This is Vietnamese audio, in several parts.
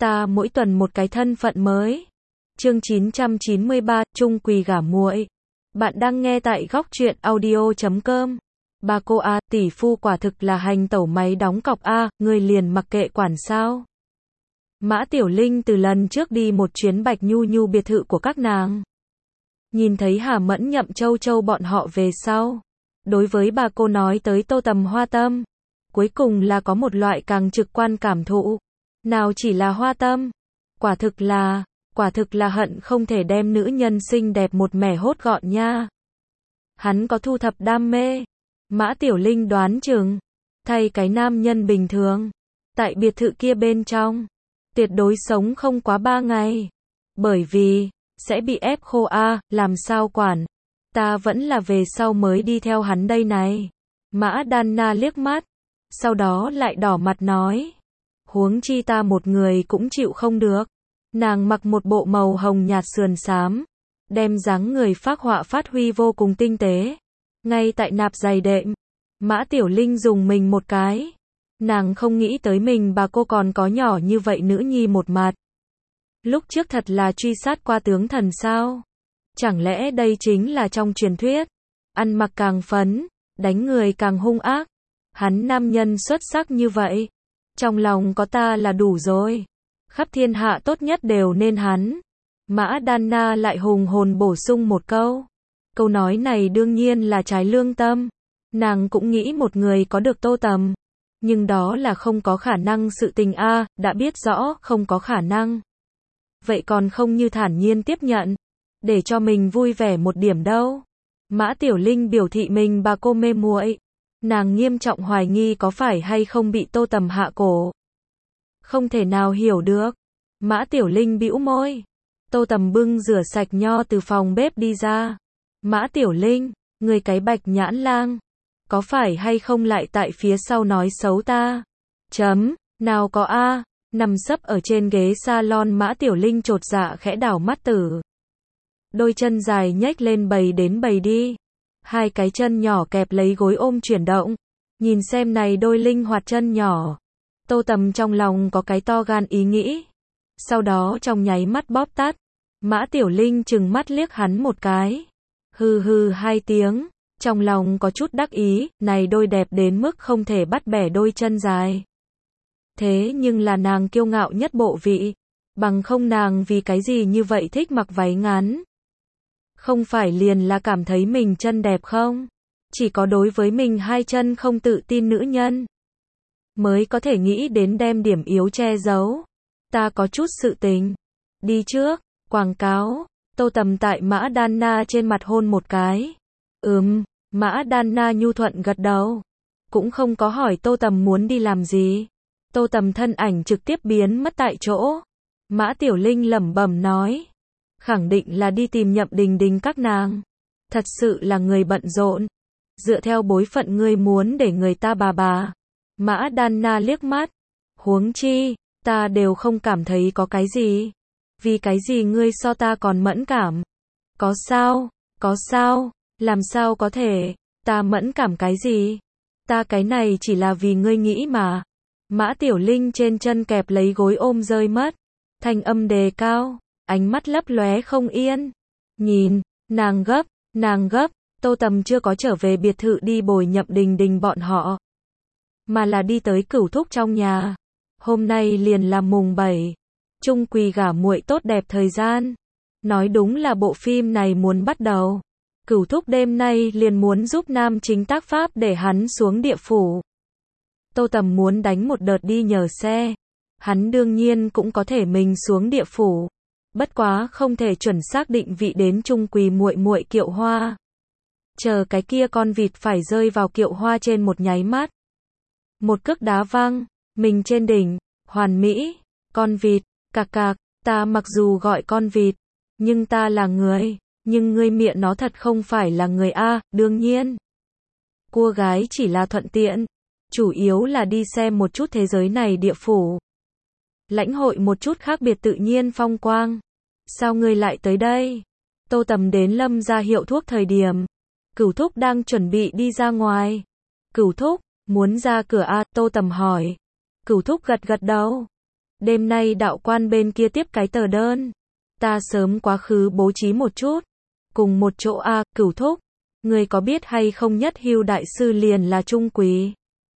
Ta mỗi tuần một cái thân phận mới. Chương 993, Trung Quỳ gả muội. Bạn đang nghe tại góc truyện audio.com. Ba cô a, tỷ phu quả thực là hành tẩu máy đóng cọc a, người liền mặc kệ quản sao? Mã Tiểu Linh từ lần trước đi một chuyến Bạch Nhu Nhu biệt thự của các nàng. Nhìn thấy Hà Mẫn Nhậm Châu Châu bọn họ về sau. Đối với bà cô nói tới Tô Tầm hoa tâm. Cuối cùng là có một loại càng trực quan cảm thụ. Nào chỉ là hoa tâm. Quả thực là hận không thể đem nữ nhân xinh đẹp một mẻ hốt gọn nha. Hắn có thu thập đam mê. Mã Tiểu Linh đoán chừng. Thay cái nam nhân bình thường. Tại biệt thự kia bên trong. Tuyệt đối sống không quá 3 ngày. Bởi vì, sẽ bị ép khô a, làm sao quản. Ta vẫn là về sau mới đi theo hắn đây này. Mã Đan Na liếc mắt. Sau đó lại đỏ mặt nói. Huống chi ta một người cũng chịu không được. Nàng mặc một bộ màu hồng nhạt sườn xám. Đem dáng người phác họa phát huy vô cùng tinh tế. Ngay tại nạp giày đệm. Mã Tiểu Linh dùng mình một cái. Nàng không nghĩ tới mình bà cô còn có nhỏ như vậy nữ nhi một mặt. Lúc trước thật là truy sát qua tướng thần sao? Chẳng lẽ đây chính là trong truyền thuyết? Ăn mặc càng phấn, đánh người càng hung ác. Hắn nam nhân xuất sắc như vậy. Trong lòng có ta là đủ rồi. Khắp thiên hạ tốt nhất đều nên hắn. Mã Đan Na lại hùng hồn bổ sung một câu. Câu nói này đương nhiên là trái lương tâm. Nàng cũng nghĩ một người có được Tô Tầm. Nhưng đó là không có khả năng sự tình a, đã biết rõ không có khả năng. Vậy còn không như thản nhiên tiếp nhận. Để cho mình vui vẻ một điểm đâu. Mã Tiểu Linh biểu thị mình bà cô mê muội. Nàng nghiêm trọng hoài nghi có phải hay không bị Tô Tầm hạ cổ. Không thể nào hiểu được. Mã Tiểu Linh bĩu môi. Tô Tầm bưng rửa sạch nho từ phòng bếp đi ra. Mã Tiểu Linh, người cái bạch nhãn lang. Có phải hay không lại tại phía sau nói xấu ta? Nào có a. Nằm sấp ở trên ghế salon Mã Tiểu Linh chột dạ khẽ đảo mắt tử. Đôi chân dài nhếch lên bày đến bày đi. Hai cái chân nhỏ kẹp lấy gối ôm chuyển động. Nhìn xem này đôi linh hoạt chân nhỏ. Tô Tầm trong lòng có cái to gan ý nghĩ. Sau đó trong nháy mắt bóp tắt. Mã Tiểu Linh chừng mắt liếc hắn một cái. Hừ hừ 2 tiếng. Trong lòng có chút đắc ý, này đôi đẹp đến mức không thể bắt bẻ đôi chân dài. Thế nhưng là nàng kiêu ngạo nhất bộ vị. Bằng không nàng vì cái gì như vậy thích mặc váy ngắn. Không phải liền là cảm thấy mình chân đẹp không? Chỉ có đối với mình 2 chân không tự tin nữ nhân. Mới có thể nghĩ đến đem điểm yếu che giấu. Ta có chút sự tình. Đi trước, quảng cáo. Tô Tầm tại Mã Đan Na trên mặt hôn một cái. Mã Đan Na nhu thuận gật đầu. Cũng không có hỏi Tô Tầm muốn đi làm gì. Tô Tầm thân ảnh trực tiếp biến mất tại chỗ. Mã Tiểu Linh lẩm bẩm nói. Khẳng định là đi tìm Nhậm Đình Đình các nàng. Thật sự là người bận rộn. Dựa theo bối phận ngươi muốn để người ta bà. Mã Đan Na liếc mắt. Huống chi, ta đều không cảm thấy có cái gì. Vì cái gì ngươi so ta còn mẫn cảm? Có sao? Làm sao có thể? Ta mẫn cảm cái gì? Ta cái này chỉ là vì ngươi nghĩ mà. Mã Tiểu Linh trên chân kẹp lấy gối ôm rơi mất. Thanh âm đề cao. Ánh mắt lấp lóe không yên. Nhìn, nàng gấp. Tô Tầm chưa có trở về biệt thự đi bồi Nhậm Đình Đình bọn họ. Mà là đi tới Cửu Thúc trong nhà. Hôm nay liền là mùng 7. Trung Quỳ gả muội tốt đẹp thời gian. Nói đúng là bộ phim này muốn bắt đầu. Cửu Thúc đêm nay liền muốn giúp nam chính tác pháp để hắn xuống địa phủ. Tô Tầm muốn đánh một đợt đi nhờ xe. Hắn đương nhiên cũng có thể mình xuống địa phủ. Bất quá không thể chuẩn xác định vị đến Trung Quỳ muội muội kiệu hoa. Chờ cái kia con vịt phải rơi vào kiệu hoa trên một nháy mắt. Một cước đá văng, mình trên đỉnh, hoàn mỹ, con vịt, cạc, ta mặc dù gọi con vịt, nhưng ta là người, nhưng ngươi miệng nó thật không phải là người a, đương nhiên. Cua gái chỉ là thuận tiện, chủ yếu là đi xem một chút thế giới này địa phủ. Lãnh hội một chút khác biệt tự nhiên phong quang. Sao ngươi lại tới đây? Tô Tầm đến Lâm ra hiệu thuốc thời điểm. Cửu Thúc đang chuẩn bị đi ra ngoài. Cửu Thúc, muốn ra cửa a? Tô Tầm hỏi. Cửu Thúc gật đầu. Đêm nay đạo quan bên kia tiếp cái tờ đơn. Ta sớm quá khứ bố trí một chút. Cùng một chỗ a, Cửu thúc. Người có biết hay không Nhất Hưu đại sư liền là Trung Quỳ.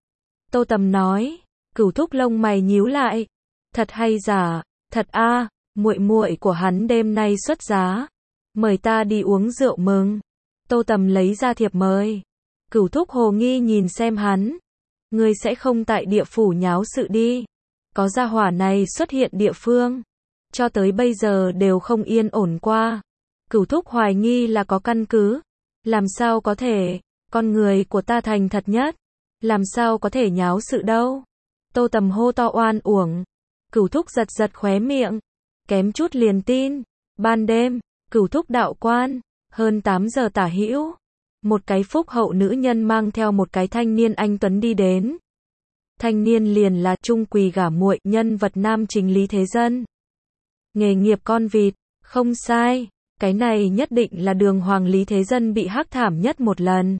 Tô Tầm nói. Cửu thúc lông mày nhíu lại. Thật hay giả, thật a, muội muội của hắn đêm nay xuất giá. Mời ta đi uống rượu mừng. Tô Tầm lấy ra thiệp mời. Cửu thúc hồ nghi nhìn xem hắn. Ngươi sẽ không tại địa phủ nháo sự đi. Có gia hỏa này xuất hiện địa phương. Cho tới bây giờ đều không yên ổn qua. Cửu thúc hoài nghi là có căn cứ. Làm sao có thể, con người của ta thành thật nhất. Làm sao có thể nháo sự đâu. Tô Tầm hô to oan uổng. Cửu thúc giật giật khóe miệng. Kém chút liền tin. Ban đêm, Cửu thúc đạo quan. Hơn 8 giờ tả hữu. Một cái phúc hậu nữ nhân mang theo một cái thanh niên anh tuấn đi đến. Thanh niên liền là Trung Quỳ gả muội, nhân vật nam chính Lý Thế Dân. Nghề nghiệp con vịt, không sai. Cái này nhất định là đường hoàng Lý Thế Dân bị hắc thảm nhất một lần.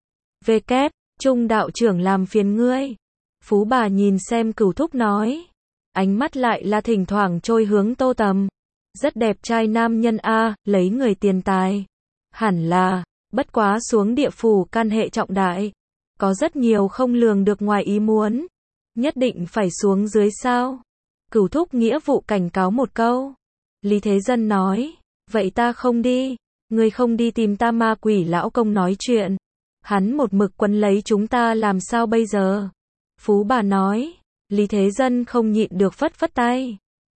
Về kép, Trung đạo trưởng làm phiền ngươi. Phú bà nhìn xem Cửu thúc nói. Ánh mắt lại là thỉnh thoảng trôi hướng Tô Tầm. Rất đẹp trai nam nhân a, lấy người tiền tài. Hẳn là, bất quá xuống địa phủ can hệ trọng đại. Có rất nhiều không lường được ngoài ý muốn. Nhất định phải xuống dưới sao? Cửu thúc nghĩa vụ cảnh cáo một câu. Lý Thế Dân nói. Vậy ta không đi. Ngươi không đi tìm ta ma quỷ lão công nói chuyện. Hắn một mực quấn lấy chúng ta làm sao bây giờ? Phú bà nói. Lý Thế Dân không nhịn được phất phất tay.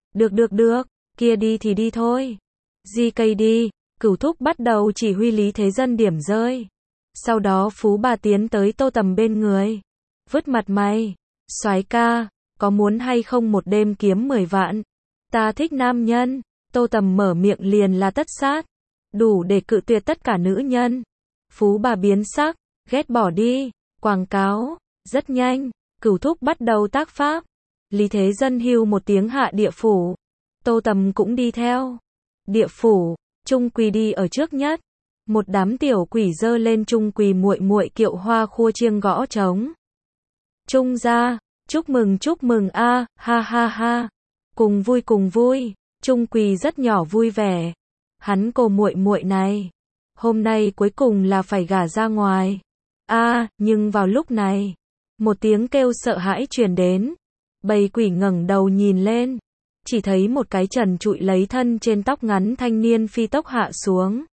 Được, kia đi thì đi thôi. Di cây đi. Cửu thúc bắt đầu chỉ huy Lý Thế Dân điểm rơi. Sau đó Phú bà tiến tới Tô Tầm bên người. Vứt mặt mày. Soái ca, có muốn hay không một đêm kiếm 10 vạn? Ta thích nam nhân. Tô Tầm mở miệng liền là tất sát. Đủ để cự tuyệt tất cả nữ nhân. Phú bà biến sắc, ghét bỏ đi. Quảng cáo. Rất nhanh, Cửu thúc bắt đầu tác pháp. Lý Thế Dân hưu một tiếng hạ địa phủ. Tô Tầm cũng đi theo. Địa phủ, Trung Quỳ đi ở trước nhất. Một đám tiểu quỷ dơ lên Trung Quỳ muội muội kiệu hoa khua chiêng gõ trống. Trung gia, chúc mừng a, ha ha ha. Cùng vui. Trung Quỳ rất nhỏ vui vẻ. Hắn cô muội muội này, hôm nay cuối cùng là phải gả ra ngoài. A, nhưng vào lúc này, một tiếng kêu sợ hãi truyền đến. Bầy quỷ ngẩng đầu nhìn lên, chỉ thấy một cái trần trụi lấy thân trên tóc ngắn thanh niên phi tốc hạ xuống.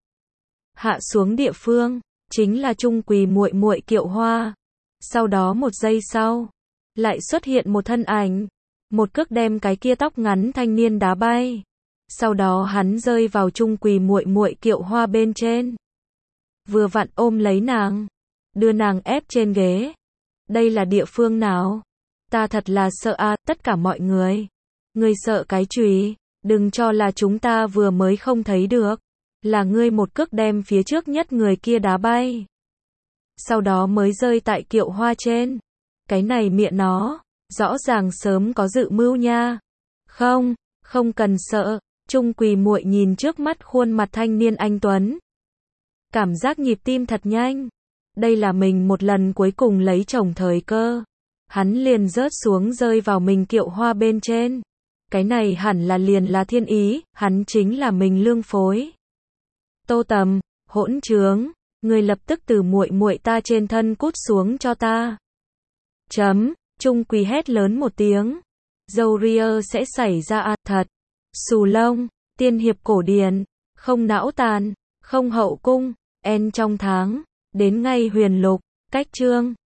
Hạ xuống địa phương, chính là Trung Quỳ muội muội kiệu hoa. Sau đó một giây sau, lại xuất hiện một thân ảnh, một cước đem cái kia tóc ngắn thanh niên đá bay. Sau đó hắn rơi vào Trung Quỳ muội muội kiệu hoa bên trên. Vừa vặn ôm lấy nàng, đưa nàng ép trên ghế. Đây là địa phương nào? Ta thật là sợ a, tất cả mọi người. Ngươi sợ cái chùy, đừng cho là chúng ta vừa mới không thấy được. Là ngươi một cước đem phía trước nhất người kia đá bay. Sau đó mới rơi tại kiệu hoa trên. Cái này mẹ nó, rõ ràng sớm có dự mưu nha. Không cần sợ. Trung Quỳ muội nhìn trước mắt khuôn mặt thanh niên anh tuấn. Cảm giác nhịp tim thật nhanh. Đây là mình một lần cuối cùng lấy chồng thời cơ. Hắn liền rớt xuống rơi vào mình kiệu hoa bên trên. Cái này hẳn là liền là thiên ý, hắn chính là mình lương phối. Tô Tầm, hỗn trướng, ngươi lập tức từ muội muội ta trên thân cút xuống cho ta. Trung Quỳ hét lớn một tiếng. Dâu ria sẽ xảy ra a, thật. Xù lông, tiên hiệp cổ điển, không não tàn, không hậu cung, en trong tháng, đến ngay huyền lục, cách chương.